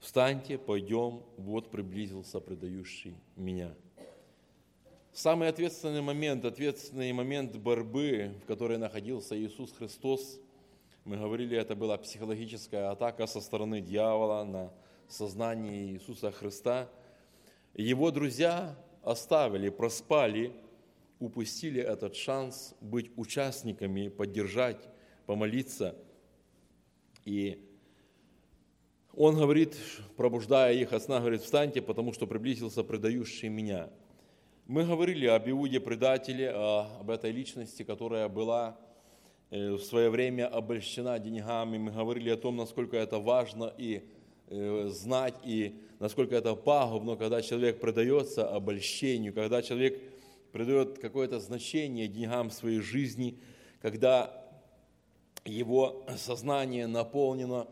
встаньте, пойдем, вот приблизился предающий меня. Самый ответственный момент борьбы, в которой находился Иисус Христос, мы говорили, это была психологическая атака со стороны дьявола на сознание Иисуса Христа. Его друзья оставили, проспали, упустили этот шанс быть участниками, поддержать, помолиться. И он говорит, пробуждая их от сна, говорит: встаньте, потому что приблизился предающий меня. Мы говорили об Иуде-предателе, об этой личности, которая была в свое время обольщена деньгами. Мы говорили о том, насколько это важно и знать, и насколько это пагубно, когда человек предается обольщению, когда человек придает какое-то значение деньгам в своей жизни, когда его сознание наполнено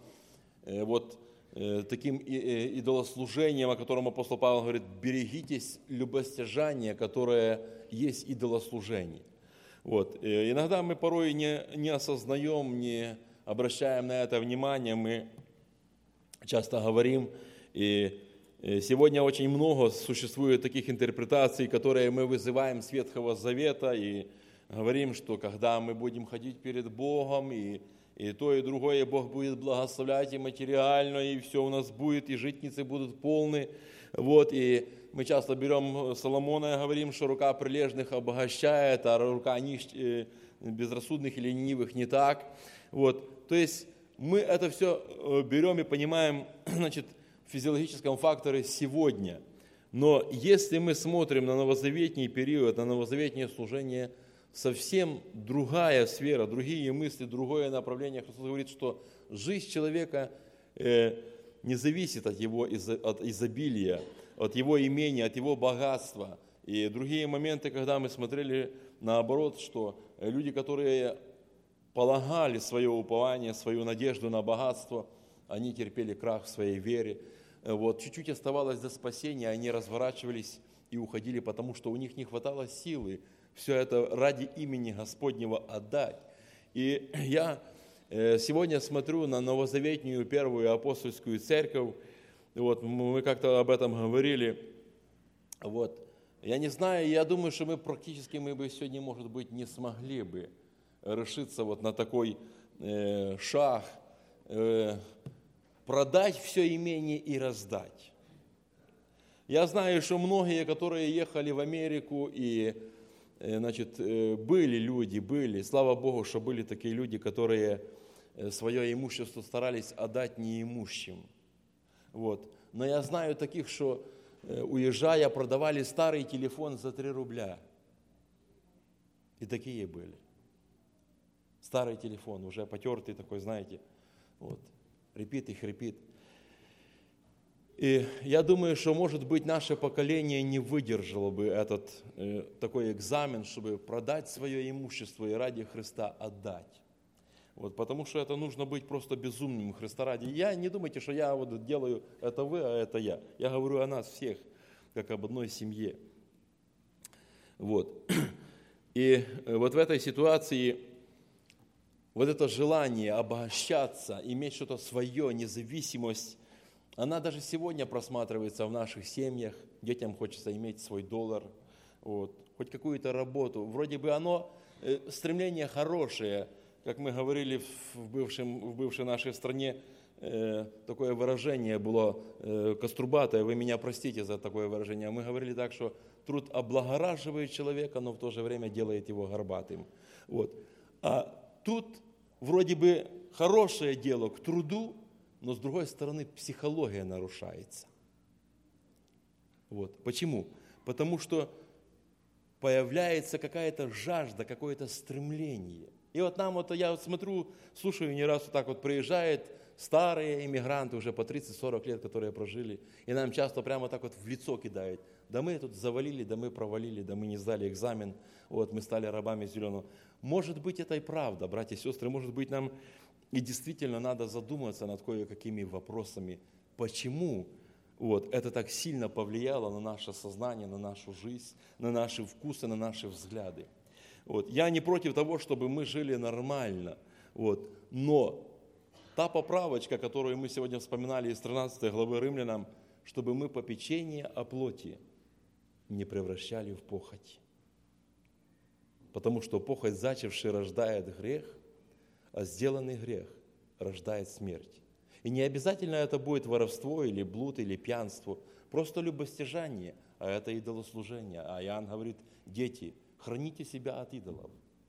таким идолослужением, о котором апостол Павел говорит: берегитесь любостяжания, которое есть идолослужение. Иногда мы порой не осознаем, не обращаем на это внимание, мы часто говорим, и сегодня очень много существует таких интерпретаций, которые мы вызываем с Ветхого Завета, и говорим, что когда мы будем ходить перед Богом, и то, и другое Бог будет благословлять и материально, и все у нас будет, и житницы будут полны. И мы часто берем Соломона и говорим, что рука прилежных обогащает, а рука безрассудных или ленивых не так. То есть мы это все берем и понимаем, в физиологическом факторе сегодня. Но если мы смотрим на новозаветний период, на новозаветнее служение, совсем другая сфера, другие мысли, другое направление. Христос говорит, что жизнь человека не зависит от его от изобилия, от его имения, от его богатства. И другие моменты, когда мы смотрели наоборот, что люди, которые полагали свое упование, свою надежду на богатство, они терпели крах в своей вере. Чуть-чуть оставалось до спасения, они разворачивались и уходили, потому что у них не хватало силы все это ради имени Господнего отдать. И я сегодня смотрю на новозаветнюю первую апостольскую церковь, мы как-то об этом говорили, я не знаю, я думаю, что мы бы сегодня, может быть, не смогли бы решиться на такой шаг, продать все имение и раздать. Я знаю, что многие, которые ехали в Америку, и были, слава Богу, что были такие люди, которые свое имущество старались отдать неимущим. Но я знаю таких, что, уезжая, продавали старый телефон за 3 рубля. И такие были. Старый телефон, уже потертый такой, знаете, хрипит и хрипит. И я думаю, что, может быть, наше поколение не выдержало бы этот такой экзамен, чтобы продать свое имущество и ради Христа отдать. Потому что это нужно быть просто безумным Христа ради. Я не думайте, что я делаю это вы, а это я. Я говорю о нас всех, как об одной семье. И в этой ситуации это желание обогащаться, иметь что-то свое, независимость, она даже сегодня просматривается в наших семьях. Детям хочется иметь свой доллар, хоть какую-то работу. Вроде бы стремление хорошее, как мы говорили в бывшей нашей стране, такое выражение было кострубатое, вы меня простите за такое выражение. Мы говорили так, что труд облагораживает человека, но в то же время делает его горбатым. А тут вроде бы хорошее дело к труду, но с другой стороны психология нарушается. Почему? Потому что появляется какая-то жажда, какое-то стремление. И я смотрю, слушаю, не раз приезжают старые иммигранты, уже по 30-40 лет, которые прожили, и нам часто прямо так в лицо кидают. Да мы тут завалили, да мы провалили, да мы не сдали экзамен, мы стали рабами зеленого. Может быть, это и правда, братья и сестры, может быть, нам и действительно надо задуматься над кое-какими вопросами, почему это так сильно повлияло на наше сознание, на нашу жизнь, на наши вкусы, на наши взгляды. Я не против того, чтобы мы жили нормально, но Та поправочка, которую мы сегодня вспоминали из 13 главы Римлянам, чтобы мы попечение о плоти не превращали в похоть. Потому что похоть, зачавший, рождает грех, а сделанный грех рождает смерть. И не обязательно это будет воровство или блуд или пьянство, просто любостяжание, а это идолослужение. А Иоанн говорит: дети, храните себя от идолов.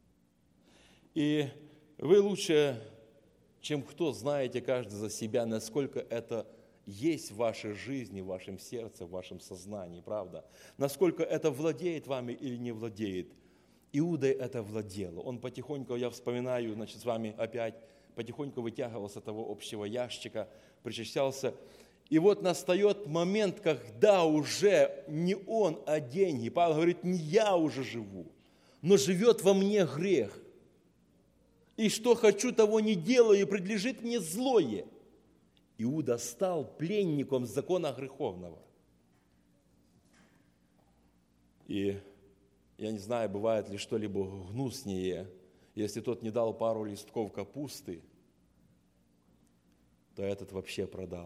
И вы лучше, чем кто, знаете каждый за себя, насколько это есть в вашей жизни, в вашем сердце, в вашем сознании, правда? Насколько это владеет вами или не владеет. Иуда это владел. Он потихоньку, я вспоминаю, с вами опять, потихоньку вытягивал с этого общего ящика, причащался. И вот настает момент, когда уже не он, а деньги. Павел говорит: не я уже живу, но живет во мне грех. И что хочу, того не делаю, и предлежит мне злое. Иуда стал пленником закона греховного. И я не знаю, бывает ли что-либо гнуснее, если тот не дал пару листков капусты, то этот вообще продал.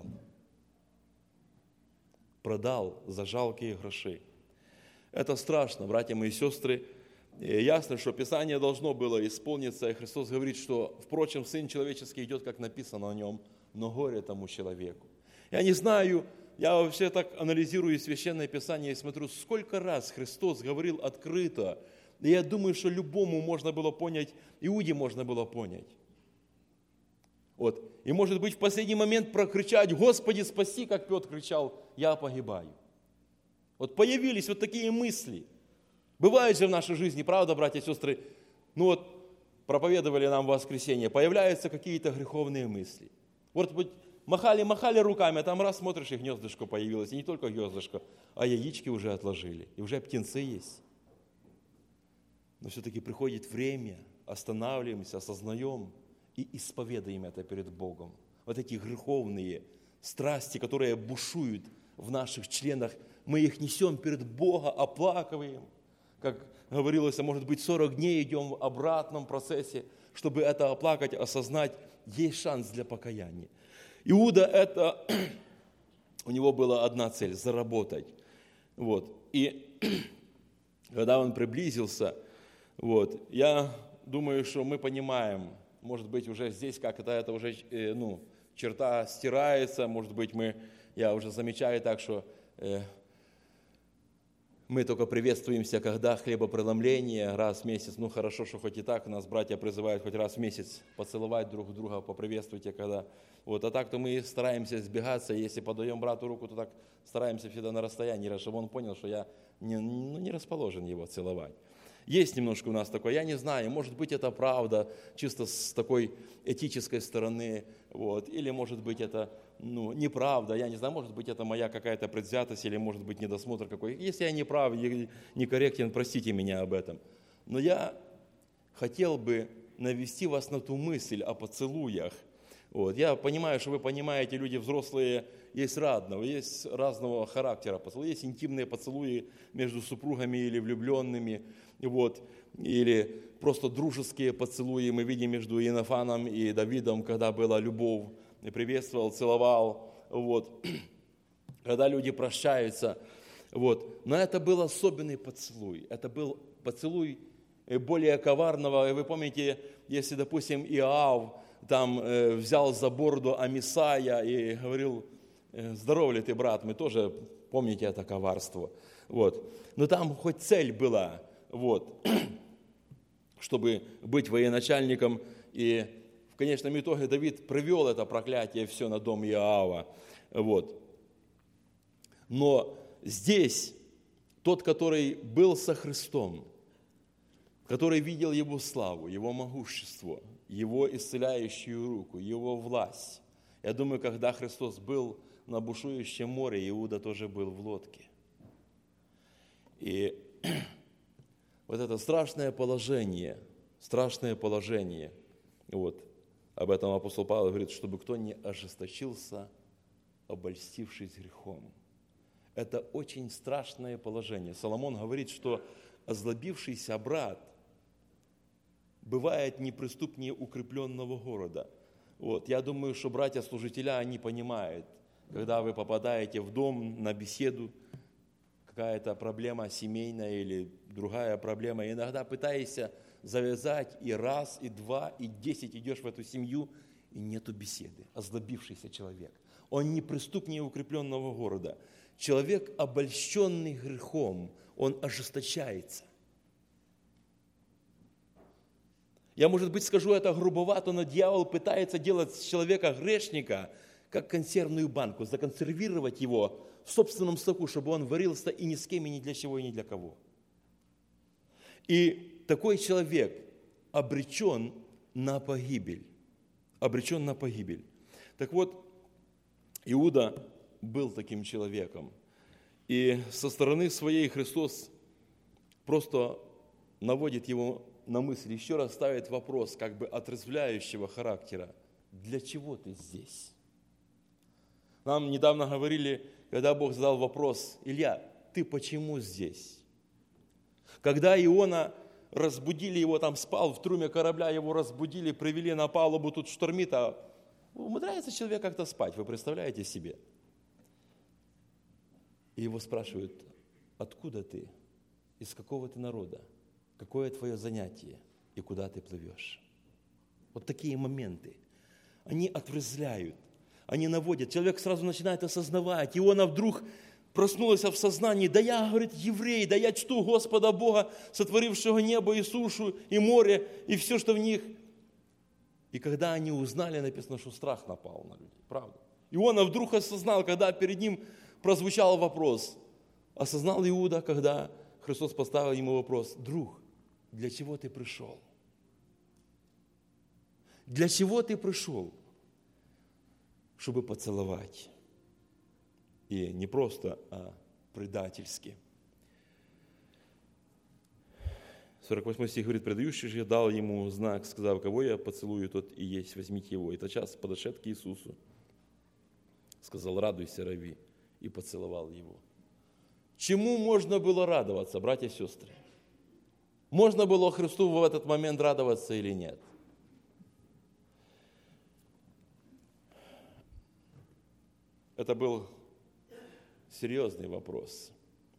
Продал за жалкие гроши. Это страшно, братья мои и сестры. И ясно, что Писание должно было исполниться, и Христос говорит, что, впрочем, Сын Человеческий идет, как написано о нем, но горе тому человеку. Я не знаю, я вообще так анализирую Священное Писание и смотрю, сколько раз Христос говорил открыто, и я думаю, что любому можно было понять, Иуде можно было понять. Вот. И, может быть, в последний момент прокричать: «Господи, спаси», как Петр кричал: «Я погибаю». Вот появились вот такие мысли. Бывает же в нашей жизни, правда, братья и сестры, проповедовали нам в воскресенье, появляются какие-то греховные мысли. Вот махали руками, а там раз смотришь, и гнездышко появилось. И не только гнездышко, а яички уже отложили, и уже птенцы есть. Но все-таки приходит время, останавливаемся, осознаем и исповедуем это перед Богом. Вот эти греховные страсти, которые бушуют в наших членах, мы их несем перед Богом, оплакиваем. Как говорилось, может быть, 40 дней идем в обратном процессе, чтобы это оплакать, осознать, есть шанс для покаяния. Иуда, у него была одна цель – заработать. Вот. И когда он приблизился, я думаю, что мы понимаем, может быть, уже здесь как-то это уже черта стирается, может быть, я уже замечаю так, что мы только приветствуемся, когда хлебопреломление раз в месяц. Хорошо, что хоть и так нас братья призывают хоть раз в месяц поцеловать друг друга, поприветствуйте, когда. А так-то мы стараемся избегаться. Если подаем брату руку, то так стараемся всегда на расстоянии, чтобы он понял, что я не расположен его целовать. Есть немножко у нас такое, я не знаю, может быть, это правда, чисто с такой этической стороны, или, может быть, это неправда, я не знаю, может быть, это моя какая-то предвзятость, или, может быть, недосмотр какой. Если я не прав, некорректен, простите меня об этом. Но я хотел бы навести вас на ту мысль о поцелуях. Я понимаю, что вы понимаете, люди взрослые, есть разного характера поцелуи, есть интимные поцелуи между супругами или влюбленными, или просто дружеские поцелуи мы видим между Иоаннафаном и Давидом, когда была любовь, приветствовал, целовал, когда люди прощаются, Но это был особенный поцелуй, это был поцелуй более коварного. Вы помните, если, допустим, Иов там взял за бороду Амисая и говорил: «Здоров ли ты, брат?» Мы тоже, помните, это коварство. Но там хоть цель была, чтобы быть военачальником. И в конечном итоге Давид привел это проклятие все на дом Иова. Но здесь тот, который был со Христом, который видел Его славу, Его могущество, Его исцеляющую руку, Его власть. Я думаю, когда Христос был на бушующем море, Иуда тоже был в лодке. И это страшное положение, об этом апостол Павел говорит, чтобы кто не ожесточился, обольстившись грехом. Это очень страшное положение. Соломон говорит, что озлобившийся брат бывает неприступнее укрепленного города. Вот. Я думаю, что братья-служителя, они понимают, когда вы попадаете в дом на беседу, какая-то проблема семейная или другая проблема, иногда пытаешься завязать и раз, и два, и 10 идешь в эту семью, и нету беседы. Озлобившийся человек. Он не преступнее укрепленного города. Человек, обольщенный грехом, он ожесточается. Я, может быть, скажу это грубовато, но дьявол пытается делать с человека грешника, как консервную банку, законсервировать его в собственном соку, чтобы он варился и ни с кем, и ни для чего, и ни для кого. И такой человек обречен на погибель. Обречен на погибель. Так вот, Иуда был таким человеком. И со стороны своей Христос просто наводит его на мысль, еще раз ставит вопрос как бы отрезвляющего характера. Для чего ты здесь? Нам недавно говорили, когда Бог задал вопрос: Илья, ты почему здесь? Когда Иона разбудили его, там спал в трюме корабля, его разбудили, привели на палубу, тут штормит, а умудряется человек как-то спать, вы представляете себе? И его спрашивают: откуда ты? Из какого ты народа? Какое твое занятие? И куда ты плывешь? Вот такие моменты. Они отрезвляют, они наводят. Человек сразу начинает осознавать. Иона вдруг проснулась в сознании: да я, говорит, еврей, да я чту Господа Бога, сотворившего небо и сушу, и море, и все, что в них. И когда они узнали, написано, что страх напал на людей. Правда. Иона вдруг осознал, когда перед ним прозвучал вопрос. Осознал Иуда, когда Христос поставил ему вопрос: друг, для чего ты пришел? Для чего ты пришел? Чтобы поцеловать. И не просто, а предательски. 48 стих говорит: предающий же дал ему знак, сказав: кого я поцелую, тот и есть, возьмите его. И тотчас подошед к Иисусу, сказал: радуйся, рави, и поцеловал его. Чему можно было радоваться, братья и сестры? Можно было Христу в этот момент радоваться или нет? Это был серьезный вопрос.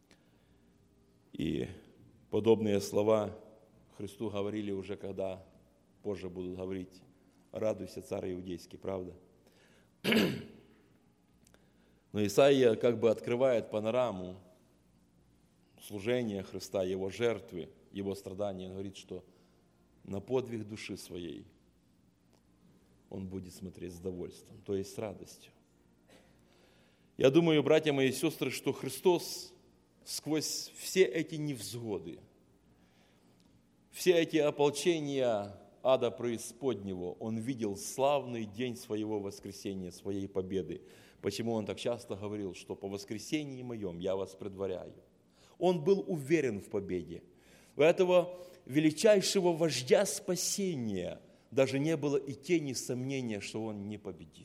И подобные слова Христу говорили уже, когда позже будут говорить: радуйся, царь иудейский, правда? Но Исаия как бы открывает панораму служения Христа, Его жертвы, Его страдания. Он говорит, что на подвиг души своей Он будет смотреть с довольством, то есть с радостью. Я думаю, братья мои и сестры, что Христос сквозь все эти невзгоды, все эти ополчения ада преисподнего, Он видел славный день своего воскресения, своей победы. Почему Он так часто говорил, что по воскресении моем я вас предваряю. Он был уверен в победе. У этого величайшего вождя спасения даже не было и тени сомнения, что он не победит.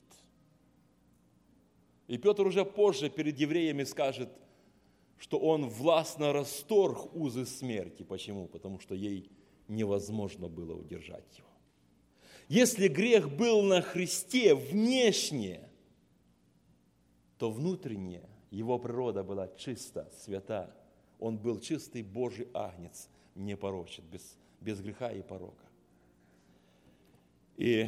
И Петр уже позже перед евреями скажет, что он властно расторг узы смерти. Почему? Потому что ей невозможно было удержать его. Если грех был на Христе внешне, то внутренне его природа была чиста, свята. Он был чистый Божий агнец, непорочен, без греха и порока. И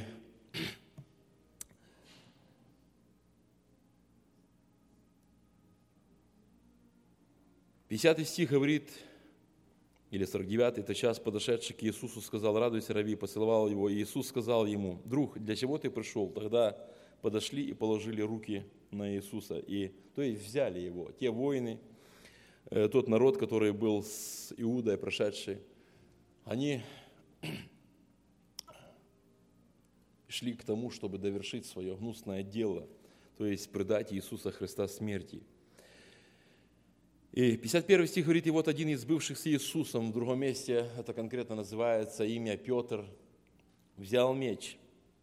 50 стих говорит, или 49, тотчас подошедший к Иисусу сказал: радуйся, рави, поцеловал его. И Иисус сказал ему: друг, для чего ты пришел? Тогда подошли и положили руки на Иисуса, то есть взяли его. Те воины, тот народ, который был с Иудой прошедший, они шли к тому, чтобы довершить свое гнусное дело, то есть предать Иисуса Христа смерти. И 51 стих говорит: и вот один из бывших с Иисусом, в другом месте это конкретно называется имя Петр, взял меч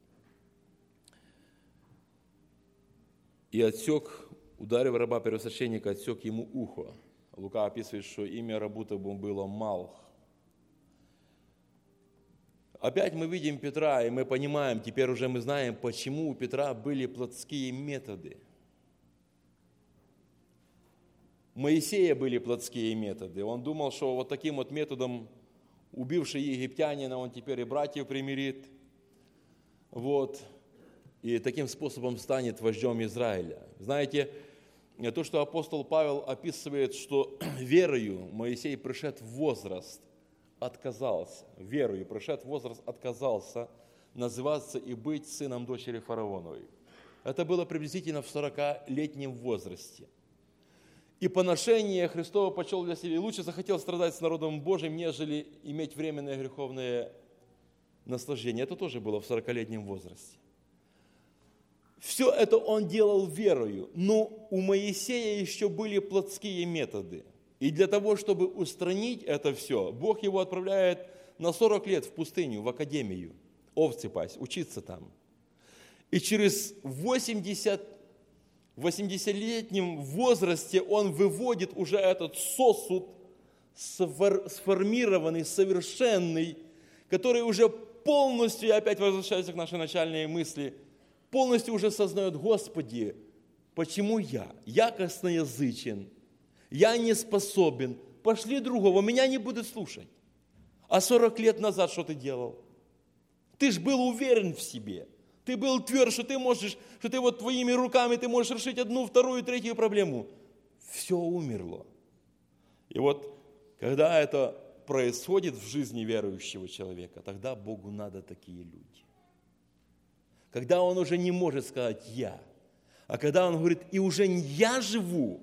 и отсек, ударив раба первосвященника, отсек ему ухо. Лука описывает, что имя рабу тому было Малх. опять мы видим Петра, и мы понимаем, теперь уже мы знаем, почему у Петра были плотские методы. У Моисея были плотские методы. Он думал, что вот таким вот методом, убивший египтянина, он теперь и братьев примирит. Вот. И таким способом станет вождем Израиля. Знаете, то, что апостол Павел описывает, что верою Моисей, пришед в возраст, отказался, верою пришед в возраст, отказался называться и быть сыном дочери фараоновой. Это было приблизительно в 40-летнем возрасте. И поношение Христово почел для себя, и лучше захотел страдать с народом Божьим, нежели иметь временное греховное наслаждение. Это тоже было в 40-летнем возрасте. Все это он делал верою, но у Моисея еще были плотские методы. И для того, чтобы устранить это все, Бог его отправляет на 40 лет в пустыню, в академию, овцы пасть, учиться там. И через 80-летнем возрасте он выводит уже этот сосуд, сформированный, совершенный, который уже полностью, я опять возвращаюсь к нашей начальной мысли, полностью уже сознает: Господи, почему я? Я косноязычен, я не способен, пошли другого, меня не будут слушать. А 40 лет назад что ты делал? Ты ж был уверен в себе, ты был тверд, что ты можешь, что ты вот твоими руками ты можешь решить одну, вторую, третью проблему. Все умерло. И вот, когда это происходит в жизни верующего человека, тогда Богу надо такие люди. Когда он уже не может сказать «я», а когда он говорит: и уже не я живу,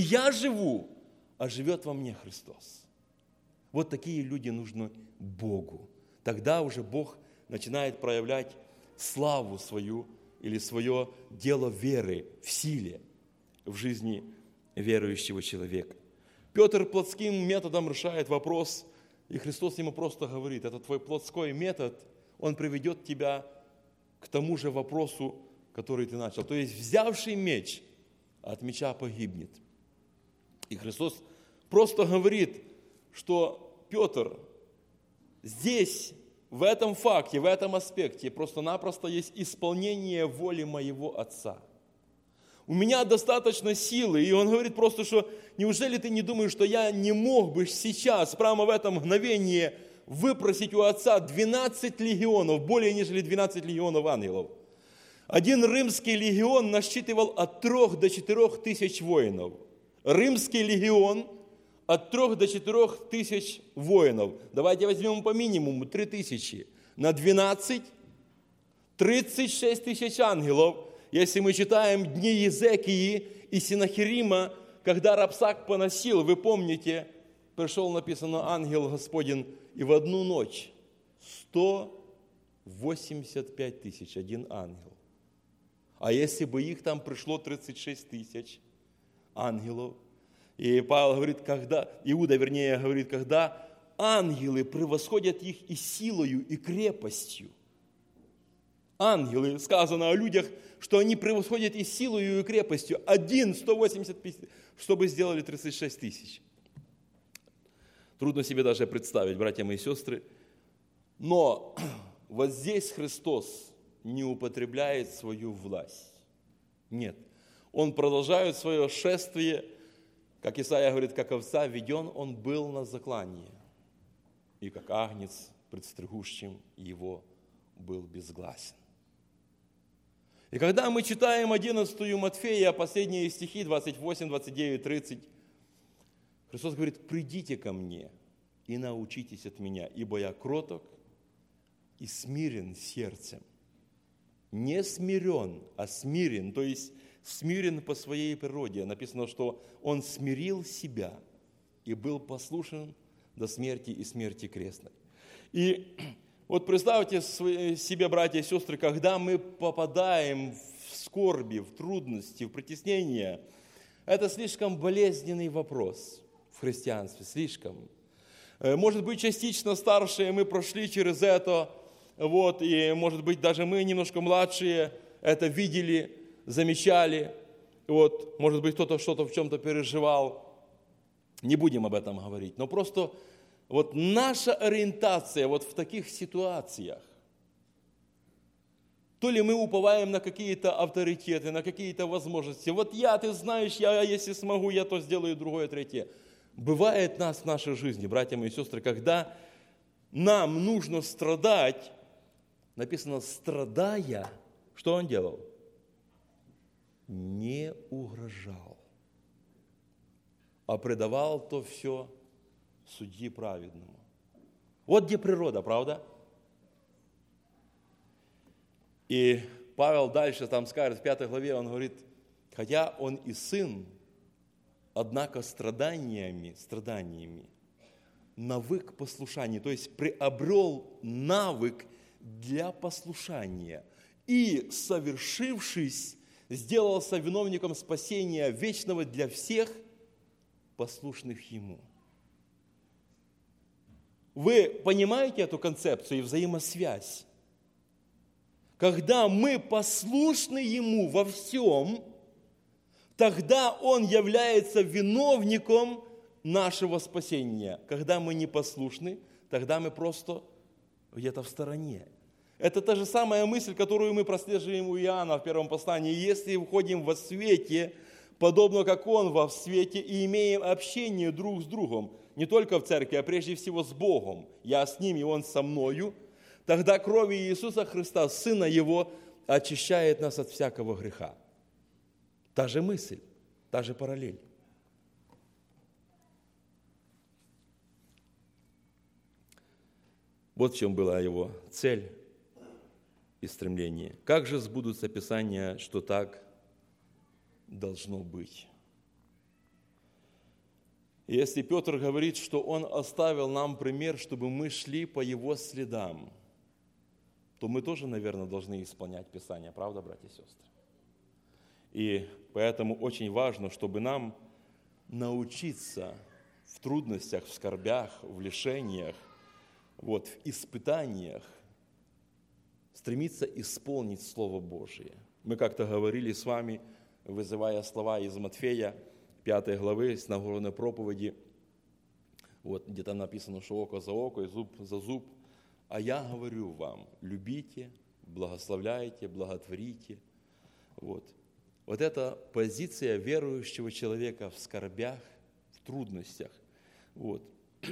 а живет во мне Христос. Вот такие люди нужны Богу. Тогда уже Бог начинает проявлять славу свою или свое дело веры в силе в жизни верующего человека. Петр плотским методом решает вопрос, и Христос ему просто говорит: это твой плотской метод, он приведет тебя к тому же вопросу, который ты начал. То есть взявший меч от меча погибнет. И Христос просто говорит, что Петр здесь, в этом факте, в этом аспекте просто-напросто есть исполнение воли моего Отца. У меня достаточно силы. И он говорит просто, что неужели ты не думаешь, что я не мог бы сейчас, прямо в это мгновение, выпросить у Отца 12 легионов, более нежели 12 легионов ангелов. Один римский легион насчитывал от 3 до 4 тысяч воинов. Римский легион от 3 до 4 тысяч воинов. Давайте возьмем по минимуму 3 тысячи. На 12 – 36 тысяч ангелов. Если мы читаем дни Езекии и Синахирима, когда Рапсак поносил, вы помните, пришел, написано, ангел Господень, и в одну ночь 185 тысяч, один ангел. А если бы их там пришло 36 тысяч ангелов, и Павел говорит, Иуда говорит, когда ангелы превосходят их и силою, и крепостью. Ангелы, сказано о людях, что они превосходят и силою, и крепостью. 185, чтобы сделали 36 тысяч. Трудно себе даже представить, братья мои сестры. Но вот здесь Христос не употребляет свою власть. Нет. Он продолжает свое шествие, как Исаия говорит, как овца веден, он был на заклание. И как агнец, предстригущим его, был безгласен. И когда мы читаем 11 Матфея, последние стихи, 28, 29, 30, Христос говорит: «Придите ко мне и научитесь от меня, ибо я кроток и смирен сердцем». Не смирен, а смирен, то есть смирен по своей природе. Написано, что Он смирил себя и был послушен до смерти и смерти крестной. И вот представьте себе, братья и сестры, когда мы попадаем в скорби, в трудности, в притеснения, это слишком болезненный вопрос в христианстве, слишком. Может быть, частично старшие мы прошли через это, вот, и, может быть, даже мы немножко младшие это видели, замечали, вот, может быть, кто-то что-то в чем-то переживал. Не будем об этом говорить, но просто Вот наша ориентация вот в таких ситуациях, то ли мы уповаем на какие-то авторитеты, на какие-то возможности. Вот ты знаешь, я если смогу, я то сделаю, другое, третье. Бывает нас в нашей жизни, братья мои и сестры, когда нам нужно страдать, написано, страдая, что он делал? Не угрожал, а предавал то все судьи праведному. Вот где природа, правда? И Павел дальше там скажет, в 5 главе, он говорит, хотя он и сын, однако страданиями навык послушания, то есть приобрел навык для послушания и, совершившись, сделался виновником спасения вечного для всех послушных ему. Вы понимаете эту концепцию и взаимосвязь? Когда мы послушны Ему во всем, тогда Он является виновником нашего спасения. Когда мы не послушны, тогда мы просто где-то в стороне. Это та же самая мысль, которую мы прослеживаем у Иоанна в первом послании. Если входим во свете, подобно как Он во свете, и имеем общение друг с другом, не только в церкви, а прежде всего с Богом, я с Ним, и Он со мною, тогда кровь Иисуса Христа, Сына Его, очищает нас от всякого греха. Та же мысль, та же параллель. Вот в чем была его цель и стремление. Как же сбудутся Писания, что так должно быть? Если Петр говорит, что он оставил нам пример, чтобы мы шли по его следам, то мы тоже, наверное, должны исполнять Писание, правда, братья и сестры? И поэтому очень важно, чтобы нам научиться в трудностях, в скорбях, в лишениях, в испытаниях стремиться исполнить Слово Божие. Мы как-то говорили с вами, вызывая слова из Матфея, 5 главы, с Нагорной проповеди, где там написано, что око за око и зуб за зуб. А я говорю вам, любите, благословляйте, благотворите. Вот это позиция верующего человека в скорбях, в трудностях. В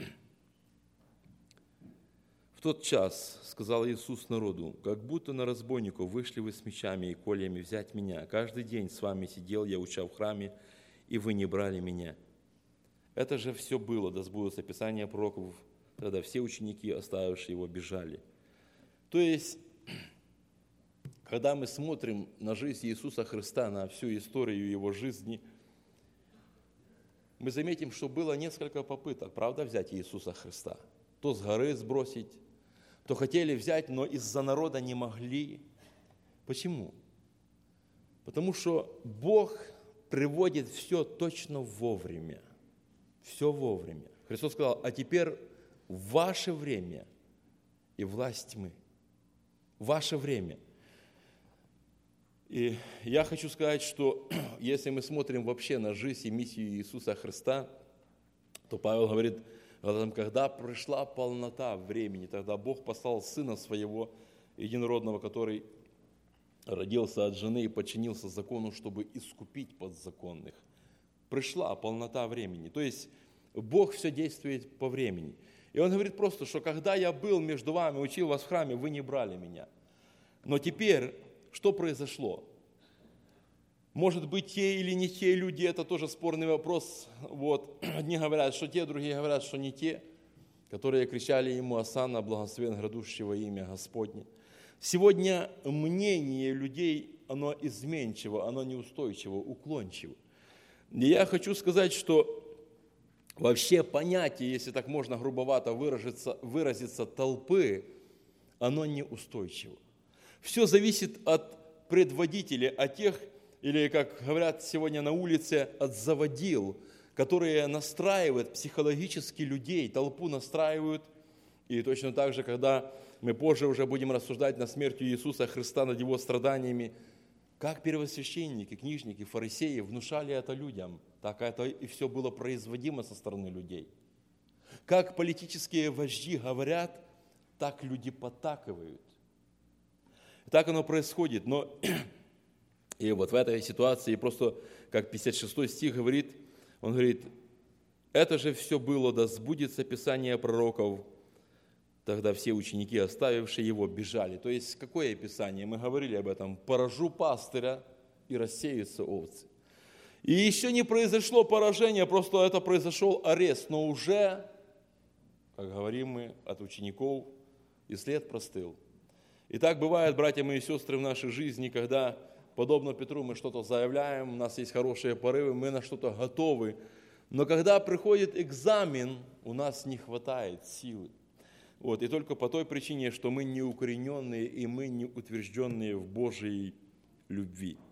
тот час сказал Иисус народу, как будто на разбойников вышли вы с мечами и кольями взять меня. Каждый день с вами сидел я, уча в храме, и вы не брали меня. Это же все было, да сбудутся Писания пророков. Тогда все ученики, оставившие его, бежали. То есть, когда мы смотрим на жизнь Иисуса Христа, на всю историю Его жизни, мы заметим, что было несколько попыток, правда, взять Иисуса Христа. То с горы сбросить, то хотели взять, но из-за народа не могли. Почему? Потому что Бог приводит все точно вовремя. Все вовремя. Христос сказал, а теперь ваше время и власть тьмы. Ваше время. И я хочу сказать, что если мы смотрим вообще на жизнь и миссию Иисуса Христа, то Павел говорит, когда пришла полнота времени, тогда Бог послал Сына Своего Единородного, который родился от жены и подчинился закону, чтобы искупить подзаконных. Пришла полнота времени. То есть Бог все действует по времени. И Он говорит просто, что когда я был между вами, учил вас в храме, вы не брали меня. Но теперь, что произошло? Может быть, те или не те люди, это тоже спорный вопрос. Одни говорят, что те, другие говорят, что не те, которые кричали ему «Осанна, благословен грядущего имя Господне». Сегодня мнение людей, оно изменчиво, оно неустойчиво, уклончиво. И я хочу сказать, что вообще понятие, если так можно грубовато выразиться толпы, оно неустойчиво. Все зависит от предводителя, от тех, или, как говорят сегодня на улице, от заводил, которые настраивают психологически людей, толпу настраивают. И точно так же, когда мы позже уже будем рассуждать над смертью Иисуса Христа, над Его страданиями, как первосвященники, книжники, фарисеи внушали это людям, так это и все было производимо со стороны людей. Как политические вожди говорят, так люди подтакивают. Так оно происходит. Но и вот в этой ситуации просто, как 56 стих говорит, он говорит, это же все было, да сбудется Писание пророков. Тогда все ученики, оставившие его, бежали. То есть, какое Писание? Мы говорили об этом. Поражу пастыря, и рассеются овцы. И еще не произошло поражение, просто это произошел арест. Но уже, как говорим мы, от учеников и след простыл. И так бывает, братья мои и сестры, в нашей жизни, когда, подобно Петру, мы что-то заявляем, у нас есть хорошие порывы, мы на что-то готовы. Но когда приходит экзамен, у нас не хватает силы. Вот, и только по той причине, что мы не укорененные и мы не утвержденные в Божьей любви.